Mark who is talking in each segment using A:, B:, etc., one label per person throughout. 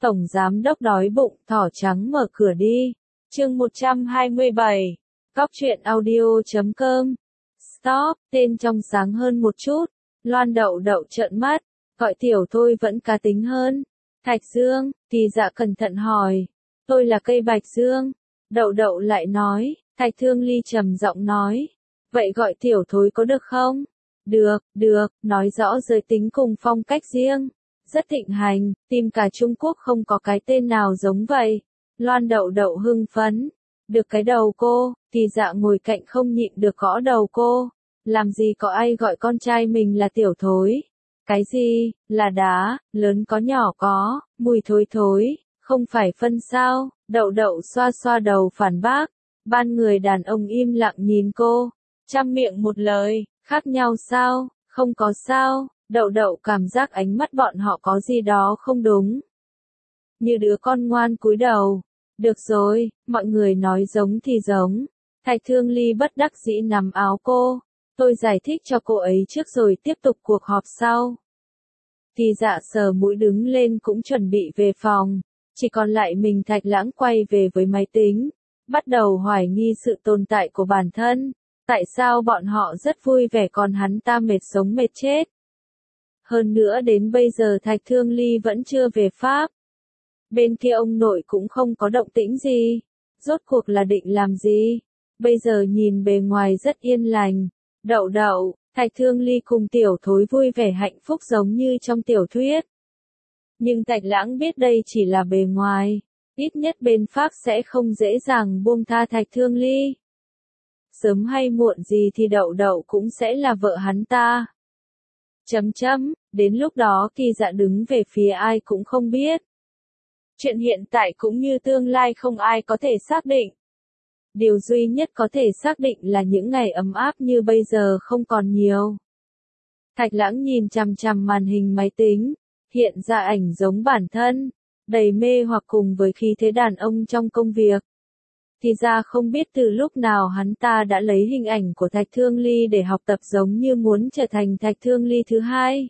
A: Tổng giám đốc đói bụng, thỏ trắng mở cửa đi. Chương 127. Cóc truyện audio.com. Stop, tên trong sáng hơn một chút. Loan Đậu Đậu trợn mắt, gọi tiểu thôi vẫn cá tính hơn. Thạch Dương, Kỳ Dạ cẩn thận hỏi. Tôi là cây bạch dương. Đậu Đậu lại nói. Thạch Thương Ly trầm giọng nói. Vậy gọi tiểu thối có được không? Được, nói rõ giới tính cùng phong cách riêng. Rất thịnh hành, tìm cả Trung Quốc không có cái tên nào giống vậy. Loan Đậu Đậu hưng phấn. Được cái đầu cô, Kỳ Dạ ngồi cạnh không nhịn được gõ đầu cô. Làm gì có ai gọi con trai mình là tiểu thối? Cái gì, là đá, lớn có nhỏ có, mùi thối thối, không phải phân sao? Đậu Đậu xoa xoa đầu phản bác. Ban người đàn ông im lặng nhìn cô. Trăm miệng một lời, khác nhau sao? Không có sao. Đậu Đậu cảm giác ánh mắt bọn họ có gì đó không đúng. Như đứa con ngoan cúi đầu. Được rồi, mọi người nói giống thì giống. Thạch Thương Ly bất đắc dĩ nắm áo cô. Tôi giải thích cho cô ấy trước rồi tiếp tục cuộc họp sau. Kỳ Dạ sờ mũi đứng lên cũng chuẩn bị về phòng. Chỉ còn lại mình Thạch Lãng quay về với máy tính. Bắt đầu hoài nghi sự tồn tại của bản thân. Tại sao bọn họ rất vui vẻ còn hắn ta mệt sống mệt chết? Hơn nữa đến bây giờ Thạch Thương Ly vẫn chưa về Pháp. Bên kia ông nội cũng không có động tĩnh gì. Rốt cuộc là định làm gì? Bây giờ nhìn bề ngoài rất yên lành. Đậu Đậu, Thạch Thương Ly cùng tiểu thối vui vẻ hạnh phúc giống như trong tiểu thuyết. Nhưng Thạch Lãng biết đây chỉ là bề ngoài. Ít nhất bên Pháp sẽ không dễ dàng buông tha Thạch Thương Ly. Sớm hay muộn gì thì Đậu Đậu cũng sẽ là vợ hắn ta. Đến lúc đó Kỳ Dạ đứng về phía ai cũng không biết. Chuyện hiện tại cũng như tương lai không ai có thể xác định. Điều duy nhất có thể xác định là những ngày ấm áp như bây giờ không còn nhiều. Thạch Lãng nhìn chằm chằm màn hình máy tính, hiện ra ảnh giống bản thân, đầy mê hoặc cùng với khí thế đàn ông trong công việc. Thì ra không biết từ lúc nào hắn ta đã lấy hình ảnh của Thạch Thương Ly để học tập giống như muốn trở thành Thạch Thương Ly thứ hai.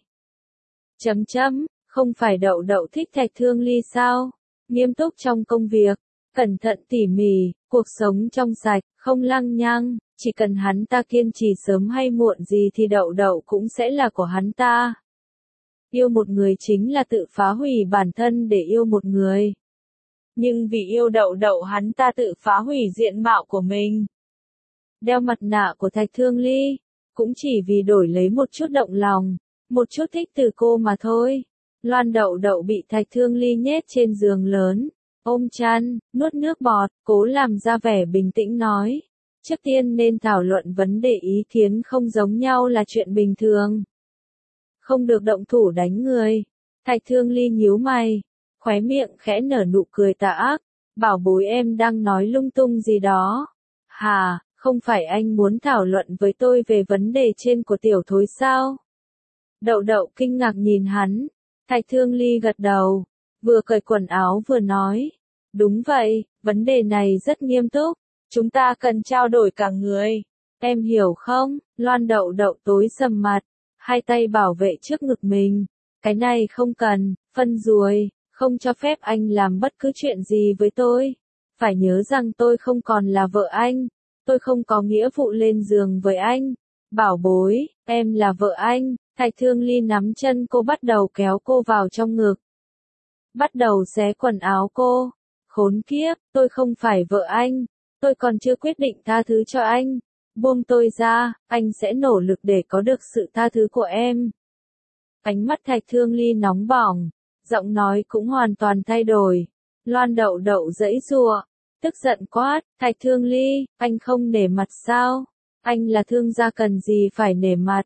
A: Không phải Đậu Đậu thích Thạch Thương Ly sao? Nghiêm túc trong công việc, cẩn thận tỉ mỉ, cuộc sống trong sạch, không lăng nhăng, chỉ cần hắn ta kiên trì sớm hay muộn gì thì Đậu Đậu cũng sẽ là của hắn ta. Yêu một người chính là tự phá hủy bản thân để yêu một người. Nhưng vì yêu Đậu Đậu hắn ta tự phá hủy diện mạo của mình. Đeo mặt nạ của Thạch Thương Ly, cũng chỉ vì đổi lấy một chút động lòng, một chút thích từ cô mà thôi. Loan Đậu Đậu bị Thạch Thương Ly nhét trên giường lớn, ôm chăn, nuốt nước bọt, cố làm ra vẻ bình tĩnh nói. Trước tiên nên thảo luận vấn đề ý kiến không giống nhau là chuyện bình thường. Không được động thủ đánh người. Thạch Thương Ly nhíu mày, khóe miệng khẽ nở nụ cười tà ác. Bảo bối em đang nói lung tung gì đó. Hà, không phải anh muốn thảo luận với tôi về vấn đề trên của tiểu thối sao? Đậu Đậu kinh ngạc nhìn hắn. Thạch Thương Ly gật đầu, vừa cởi quần áo vừa nói. Đúng vậy, vấn đề này rất nghiêm túc. Chúng ta cần trao đổi cả người. Em hiểu không? Loan Đậu Đậu tối sầm mặt, hai tay bảo vệ trước ngực mình. Cái này không cần, phân ruồi, không cho phép anh làm bất cứ chuyện gì với tôi. Phải nhớ rằng tôi không còn là vợ anh. Tôi không có nghĩa vụ lên giường với anh. Bảo bối, em là vợ anh. Thạch Thương Ly nắm chân cô bắt đầu kéo cô vào trong ngực. Bắt đầu xé quần áo cô. Khốn kiếp, tôi không phải vợ anh. Tôi còn chưa quyết định tha thứ cho anh. Buông tôi ra, anh sẽ nỗ lực để có được sự tha thứ của em. Ánh mắt Thạch Thương Ly nóng bỏng, giọng nói cũng hoàn toàn thay đổi. Loan Đậu Đậu giãy giụa, tức giận quát, Thạch Thương Ly, anh không nể mặt sao? Anh là thương gia cần gì phải nể mặt?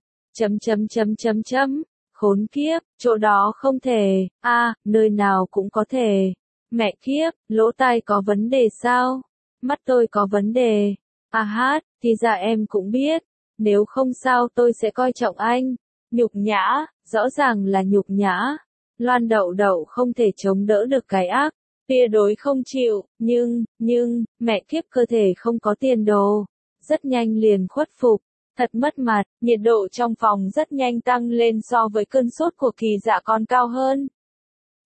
A: Khốn kiếp, chỗ đó không thể, nơi nào cũng có thể. Mẹ kiếp, lỗ tai có vấn đề sao? Mắt tôi có vấn đề. Thì ra em cũng biết. Nếu không sao tôi sẽ coi trọng anh. Nhục nhã, rõ ràng là nhục nhã. Loan Đậu Đậu không thể chống đỡ được cái ác. Tuyệt đối không chịu, nhưng, mẹ kiếp cơ thể không có tiền đồ. Rất nhanh liền khuất phục. Thật mất mặt, nhiệt độ trong phòng rất nhanh tăng lên so với cơn sốt của Kỳ Dạ còn cao hơn.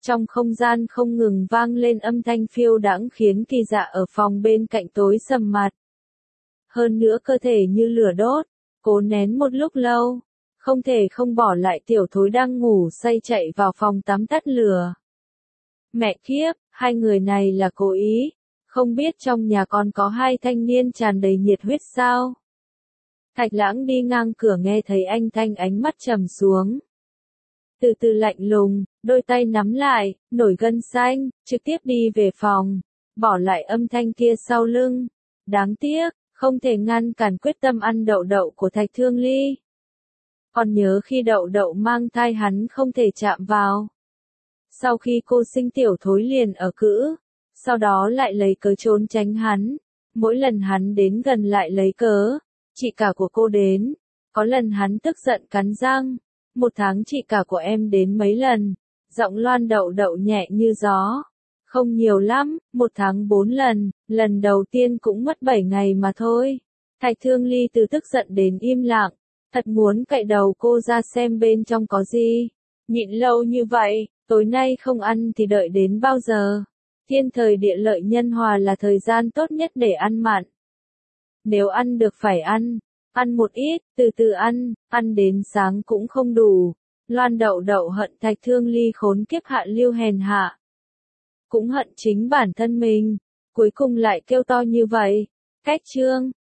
A: Trong không gian không ngừng vang lên âm thanh phiêu đãng khiến Kỳ Dạ ở phòng bên cạnh tối sầm mặt. Hơn nữa cơ thể như lửa đốt, cố nén một lúc lâu, không thể không bỏ lại tiểu thối đang ngủ say chạy vào phòng tắm tắt lửa. Mẹ kiếp, hai người này là cố ý, không biết trong nhà con có hai thanh niên tràn đầy nhiệt huyết sao? Thạch Lãng đi ngang cửa nghe thấy anh Thanh ánh mắt trầm xuống. Từ từ lạnh lùng, đôi tay nắm lại, nổi gân xanh, trực tiếp đi về phòng, bỏ lại âm thanh kia sau lưng. Đáng tiếc, không thể ngăn cản quyết tâm ăn đậu đậu của Thạch Thương Ly. Còn nhớ khi đậu đậu mang thai hắn không thể chạm vào. Sau khi cô sinh tiểu thối liền ở cữ, sau đó lại lấy cớ trốn tránh hắn. Mỗi lần hắn đến gần lại lấy cớ, chị cả của cô đến. Có lần hắn tức giận cắn răng. 1 tháng chị cả của em đến mấy lần. Giọng Loan đậu đậu nhẹ như gió. Không nhiều lắm, 1 tháng 4 lần, lần đầu tiên cũng mất 7 ngày mà thôi. Thạch Thương Ly từ tức giận đến im lặng, thật muốn cạy đầu cô ra xem bên trong có gì. Nhịn lâu như vậy, tối nay không ăn thì đợi đến bao giờ? Thiên thời địa lợi nhân hòa là thời gian tốt nhất để ăn mặn. Nếu ăn được phải ăn một ít, từ từ ăn đến sáng cũng không đủ. Loan đậu đậu hận Thạch Thương Ly khốn kiếp hạ lưu hèn hạ. Cũng hận chính bản thân mình, cuối cùng lại kêu to như vậy. Cách chương